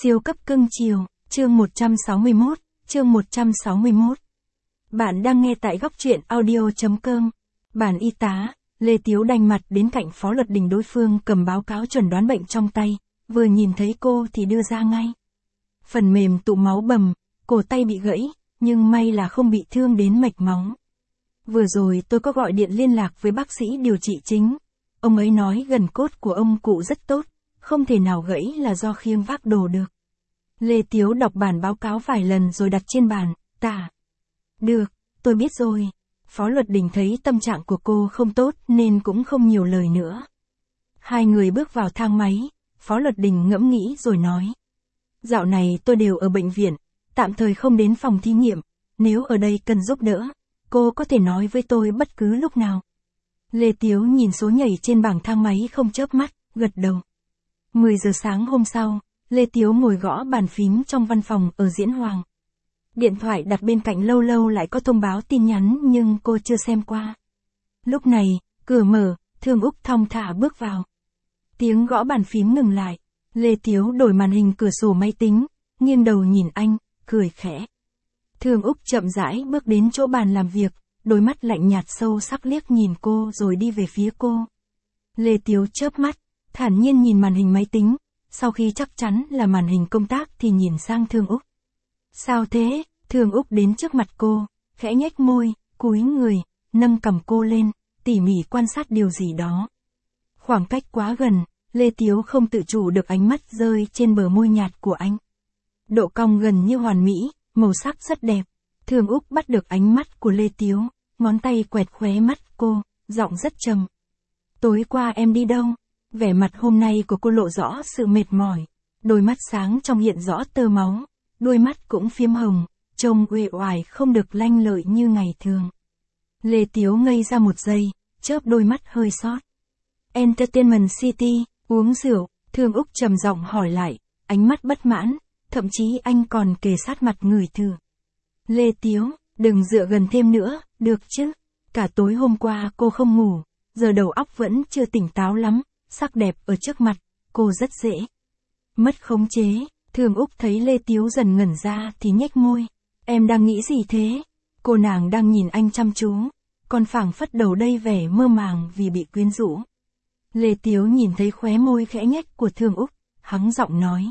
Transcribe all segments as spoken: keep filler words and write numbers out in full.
Siêu cấp cưng chiều, chương một trăm sáu mươi mốt, chương một trăm sáu mươi mốt. Bạn đang nghe tại góc truyện audio.com. Bản y tá, Lê Tiếu đành mặt đến cạnh Phó Luật Đình, đối phương cầm báo cáo chuẩn đoán bệnh trong tay, vừa nhìn thấy cô thì đưa ra ngay. Phần mềm tụ máu bầm, cổ tay bị gãy, nhưng may là không bị thương đến mạch máu. Vừa rồi tôi có gọi điện liên lạc với bác sĩ điều trị chính. Ông ấy nói gần cốt của ông cụ rất tốt, không thể nào gãy là do khiêng vác đồ được. Lê Tiếu đọc bản báo cáo vài lần rồi đặt trên bàn, tả. Được, tôi biết rồi. Phó Luật Đình thấy tâm trạng của cô không tốt nên cũng không nhiều lời nữa. Hai người bước vào thang máy, Phó Luật Đình ngẫm nghĩ rồi nói. Dạo này tôi đều ở bệnh viện, tạm thời không đến phòng thí nghiệm, nếu ở đây cần giúp đỡ, cô có thể nói với tôi bất cứ lúc nào. Lê Tiếu nhìn số nhảy trên bảng thang máy không chớp mắt, gật đầu. mười giờ sáng hôm sau, Lê Tiếu ngồi gõ bàn phím trong văn phòng ở Diễn Hoàng. Điện thoại đặt bên cạnh lâu lâu lại có thông báo tin nhắn nhưng cô chưa xem qua. Lúc này, cửa mở, Thương Úc thong thả bước vào. Tiếng gõ bàn phím ngừng lại, Lê Tiếu đổi màn hình cửa sổ máy tính, nghiêng đầu nhìn anh, cười khẽ. Thương Úc chậm rãi bước đến chỗ bàn làm việc, đôi mắt lạnh nhạt sâu sắc liếc nhìn cô rồi đi về phía cô. Lê Tiếu chớp mắt, thản nhiên nhìn màn hình máy tính, sau khi chắc chắn là màn hình công tác thì nhìn sang Thương Úc. Sao thế? Thương Úc đến trước mặt cô, khẽ nhếch môi, cúi người, nâng cằm cô lên, tỉ mỉ quan sát điều gì đó. Khoảng cách quá gần, Lê Tiếu không tự chủ được ánh mắt rơi trên bờ môi nhạt của anh. Độ cong gần như hoàn mỹ, màu sắc rất đẹp. Thương Úc bắt được ánh mắt của Lê Tiếu, ngón tay quẹt khóe mắt cô, giọng rất trầm. Tối qua em đi đâu? Vẻ mặt hôm nay của cô lộ rõ sự mệt mỏi, đôi mắt sáng trong hiện rõ tơ máu, đôi mắt cũng phiếm hồng, trông uể oải không được lanh lợi như ngày thường. Lê Tiếu ngây ra một giây, chớp đôi mắt hơi sót. Entertainment City, uống rượu, Thương Úc trầm giọng hỏi lại, ánh mắt bất mãn, thậm chí anh còn kề sát mặt người thử. Lê Tiếu, đừng dựa gần thêm nữa, được chứ? Cả tối hôm qua cô không ngủ, giờ đầu óc vẫn chưa tỉnh táo lắm, sắc đẹp ở trước mặt, cô rất dễ mất khống chế. Thương Úc thấy Lê Tiếu dần ngẩn ra thì nhếch môi. Em đang nghĩ gì thế? Cô nàng đang nhìn anh chăm chú, còn phảng phất đầu đây vẻ mơ màng vì bị quyến rũ. Lê Tiếu nhìn thấy khóe môi khẽ nhếch của Thương Úc, hắng giọng nói.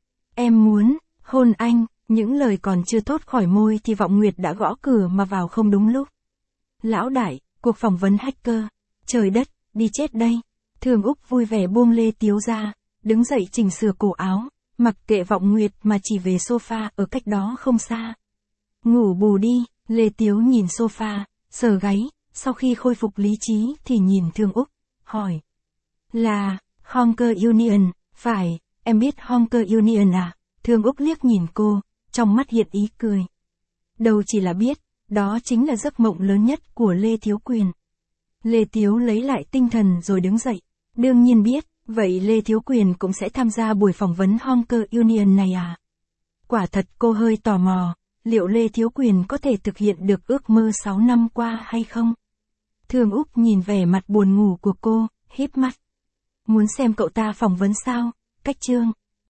Em muốn hôn anh. Những lời còn chưa thốt khỏi môi thì Vọng Nguyệt đã gõ cửa mà vào không đúng lúc. Lão đại, cuộc phỏng vấn hacker. Trời đất, đi chết đây. Thương Úc vui vẻ buông Lê Tiếu ra, đứng dậy chỉnh sửa cổ áo, mặc kệ Vọng Nguyệt mà chỉ về sofa ở cách đó không xa. Ngủ bù đi, Lê Tiếu nhìn sofa, sờ gáy, sau khi khôi phục lý trí thì nhìn Thương Úc, hỏi. Là, Honker Union, phải, em biết Honker Union à? Thương Úc liếc nhìn cô, trong mắt hiện ý cười. Đâu chỉ là biết, đó chính là giấc mộng lớn nhất của Lê Thiếu Quyền. Lê Tiếu lấy lại tinh thần rồi đứng dậy. Đương nhiên biết, vậy Lê Thiếu Quyền cũng sẽ tham gia buổi phỏng vấn Honker Union này à? Quả thật cô hơi tò mò, liệu Lê Thiếu Quyền có thể thực hiện được ước mơ sáu năm qua hay không? Thương Úc nhìn vẻ mặt buồn ngủ của cô, híp mắt. Muốn xem cậu ta phỏng vấn sao? Cách chương.